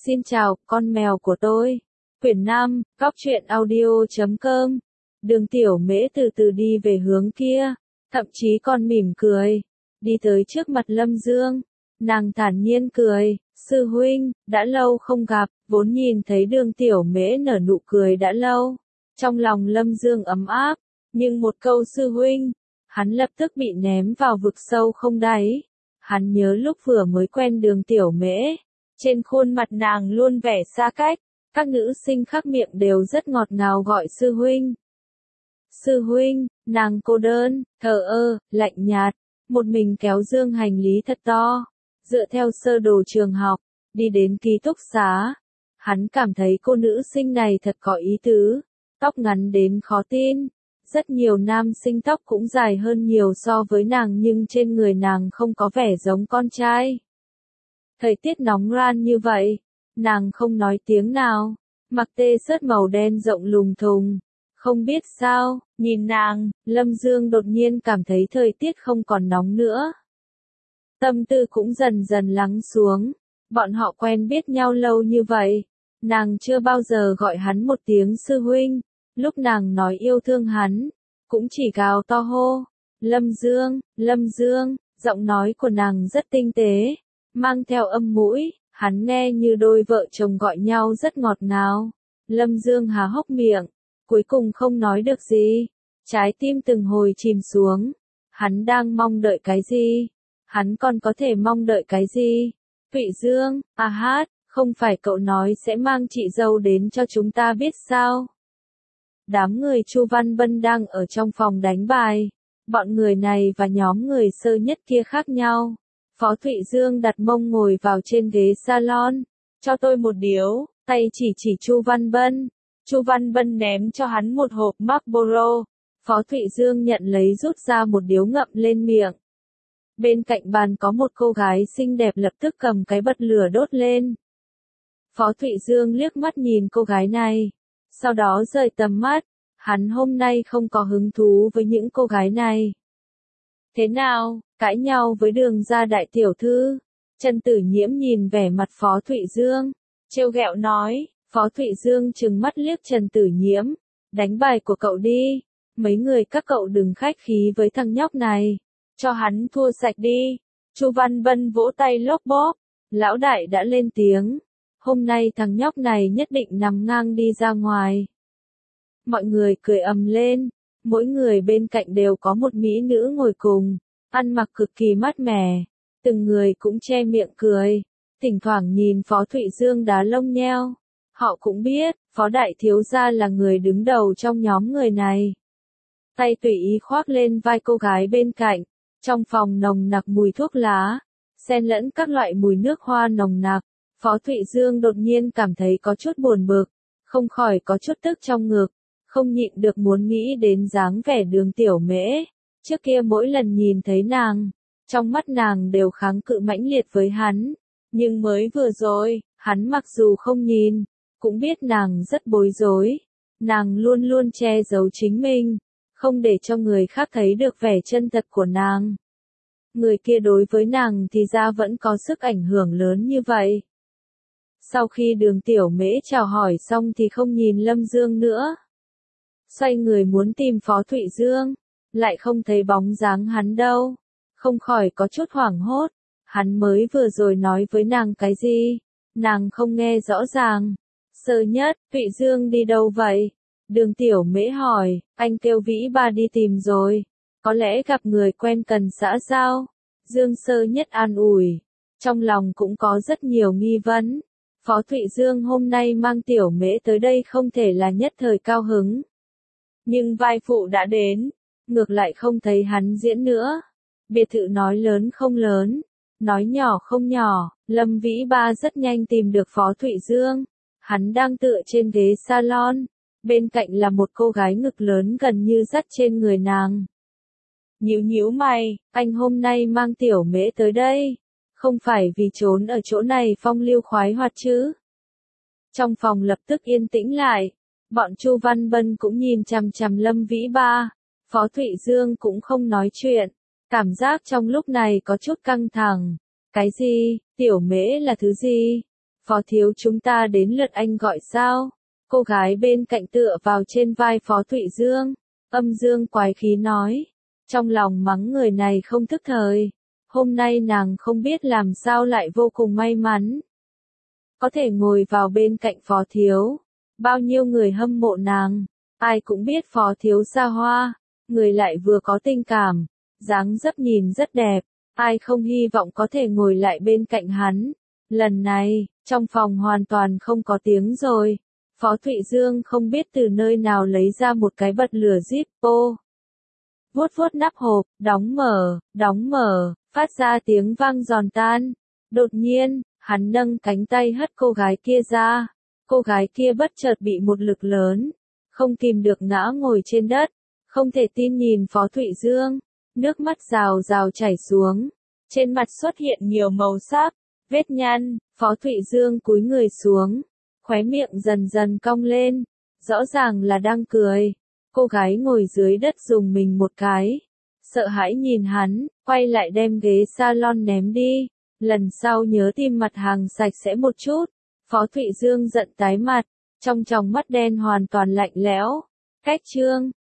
Xin chào, con mèo của tôi. Quyển 5, Góc truyện audio.com. Đường Tiểu Mễ từ từ đi về hướng kia, thậm chí còn mỉm cười. Đi tới trước mặt Lâm Dương, nàng thản nhiên cười, sư huynh, đã lâu không gặp, vốn nhìn thấy Đường Tiểu Mễ nở nụ cười đã lâu. Trong lòng Lâm Dương ấm áp, nhưng một câu sư huynh, hắn lập tức bị ném vào vực sâu không đáy. Hắn nhớ lúc vừa mới quen Đường Tiểu Mễ, trên khuôn mặt nàng luôn vẻ xa cách, các nữ sinh khác miệng đều rất ngọt ngào gọi sư huynh. Sư huynh, nàng cô đơn, thờ ơ, lạnh nhạt, một mình kéo dương hành lý thật to, dựa theo sơ đồ trường học, đi đến ký túc xá. Hắn cảm thấy cô nữ sinh này thật có ý tứ, tóc ngắn đến khó tin. Rất nhiều nam sinh tóc cũng dài hơn nhiều so với nàng nhưng trên người nàng không có vẻ giống con trai. Thời tiết nóng ran như vậy, nàng không nói tiếng nào, mặc t-shirt màu đen rộng lùng thùng. Không biết sao, nhìn nàng, Lâm Dương đột nhiên cảm thấy thời tiết không còn nóng nữa. Tâm tư cũng dần dần lắng xuống, bọn họ quen biết nhau lâu như vậy, nàng chưa bao giờ gọi hắn một tiếng sư huynh, lúc nàng nói yêu thương hắn, cũng chỉ gào to hô, Lâm Dương, giọng nói của nàng rất tinh tế, mang theo âm mũi, hắn nghe như đôi vợ chồng gọi nhau rất ngọt ngào. Lâm Dương há hốc miệng, cuối cùng không nói được gì, trái tim từng hồi chìm xuống. Hắn đang mong đợi cái gì? Hắn còn có thể mong đợi cái gì? Thụy Dương, à hát, không phải cậu nói sẽ mang chị dâu đến cho chúng ta biết sao? Đám người Chu Văn Bân đang ở trong phòng đánh bài. Bọn người này và nhóm người sơ nhất kia khác nhau. Phó Thụy Dương đặt mông ngồi vào trên ghế salon. Cho tôi một điếu, tay chỉ Chu Văn Bân. Chu Văn Bân ném cho hắn một hộp Marlboro. Phó Thụy Dương nhận lấy rút ra một điếu ngậm lên miệng. Bên cạnh bàn có một cô gái xinh đẹp lập tức cầm cái bật lửa đốt lên. Phó Thụy Dương liếc mắt nhìn cô gái này. Sau đó rời tầm mắt. Hắn hôm nay không có hứng thú với những cô gái này. Thế nào, cãi nhau với Đường gia đại tiểu thư? Trần Tử Nhiễm nhìn vẻ mặt Phó Thụy Dương, trêu ghẹo nói. Phó Thụy Dương trừng mắt liếc Trần Tử Nhiễm. Đánh bài của cậu đi. Mấy người các cậu đừng khách khí với thằng nhóc này. Cho hắn thua sạch đi. Chu Văn Bân vỗ tay lốp bốp. Lão đại đã lên tiếng. Hôm nay thằng nhóc này nhất định nằm ngang đi ra ngoài. Mọi người cười ầm lên. Mỗi người bên cạnh đều có một mỹ nữ ngồi cùng. Ăn mặc cực kỳ mát mẻ. Từng người cũng che miệng cười. Thỉnh thoảng nhìn Phó Thụy Dương đá lông nheo. Họ cũng biết, Phó Đại Thiếu Gia là người đứng đầu trong nhóm người này. Tay tùy ý khoác lên vai cô gái bên cạnh. Trong phòng nồng nặc mùi thuốc lá. Xen lẫn các loại mùi nước hoa nồng nặc. Phó Thụy Dương đột nhiên cảm thấy có chút buồn bực. Không khỏi có chút tức trong ngực. Không nhịn được muốn nghĩ đến dáng vẻ Đường Tiểu Mễ. Trước kia mỗi lần nhìn thấy nàng, trong mắt nàng đều kháng cự mãnh liệt với hắn. Nhưng mới vừa rồi, hắn mặc dù không nhìn, cũng biết nàng rất bối rối. Nàng luôn luôn che giấu chính mình, không để cho người khác thấy được vẻ chân thật của nàng. Người kia đối với nàng thì ra vẫn có sức ảnh hưởng lớn như vậy. Sau khi Đường Tiểu Mễ chào hỏi xong thì không nhìn Lâm Dương nữa. Xoay người muốn tìm Phó Thụy Dương, lại không thấy bóng dáng hắn đâu. Không khỏi có chút hoảng hốt. Hắn mới vừa rồi nói với nàng cái gì? Nàng không nghe rõ ràng. Sơ nhất, Thụy Dương đi đâu vậy? Đường Tiểu Mễ hỏi, anh kêu Vĩ Ba đi tìm rồi. Có lẽ gặp người quen cần xã giao. Dương Sơ Nhất an ủi. Trong lòng cũng có rất nhiều nghi vấn. Phó Thụy Dương hôm nay mang Tiểu Mễ tới đây không thể là nhất thời cao hứng. Nhưng vai phụ đã đến. Ngược lại không thấy hắn diễn nữa. Biệt thự nói lớn không lớn. Nói nhỏ không nhỏ. Lâm Vĩ Ba rất nhanh tìm được Phó Thụy Dương. Hắn đang tựa trên ghế salon. Bên cạnh là một cô gái ngực lớn gần như dắt trên người nàng. Nhíu mày, anh hôm nay mang Tiểu Mễ tới đây. Không phải vì trốn ở chỗ này phong lưu khoái hoạt chứ. Trong phòng lập tức yên tĩnh lại. Bọn Chu Văn Bân cũng nhìn chằm chằm Lâm Vĩ Ba. Phó Thụy Dương cũng không nói chuyện. Cảm giác trong lúc này có chút căng thẳng. Cái gì? Tiểu Mễ là thứ gì? Phó thiếu chúng ta đến lượt anh gọi sao? Cô gái bên cạnh tựa vào trên vai Phó Thụy Dương, âm dương quái khí nói. Trong lòng mắng người này không thức thời. Hôm nay nàng không biết làm sao lại vô cùng may mắn. Có thể ngồi vào bên cạnh Phó thiếu. Bao nhiêu người hâm mộ nàng. Ai cũng biết Phó thiếu xa hoa. Người lại vừa có tình cảm. Dáng dấp nhìn rất đẹp. Ai không hy vọng có thể ngồi lại bên cạnh hắn. Lần này, trong phòng hoàn toàn không có tiếng rồi. Phó Thụy Dương không biết từ nơi nào lấy ra một cái bật lửa Zippo. Vuốt vuốt nắp hộp, đóng mở, phát ra tiếng vang giòn tan. Đột nhiên, hắn nâng cánh tay hất cô gái kia ra. Cô gái kia bất chợt bị một lực lớn, không kìm được ngã ngồi trên đất. Không thể tin nhìn Phó Thụy Dương, nước mắt rào rào chảy xuống. Trên mặt xuất hiện nhiều màu sắc, vết nhăn. Phó Thụy Dương cúi người xuống, khóe miệng dần dần cong lên, rõ ràng là đang cười. Cô gái ngồi dưới đất dùng mình một cái, sợ hãi nhìn hắn, quay lại đem ghế salon ném đi. Lần sau nhớ tìm mặt hàng sạch sẽ một chút. Phó Thụy Dương giận tái mặt, trong tròng mắt đen hoàn toàn lạnh lẽo. Cách chương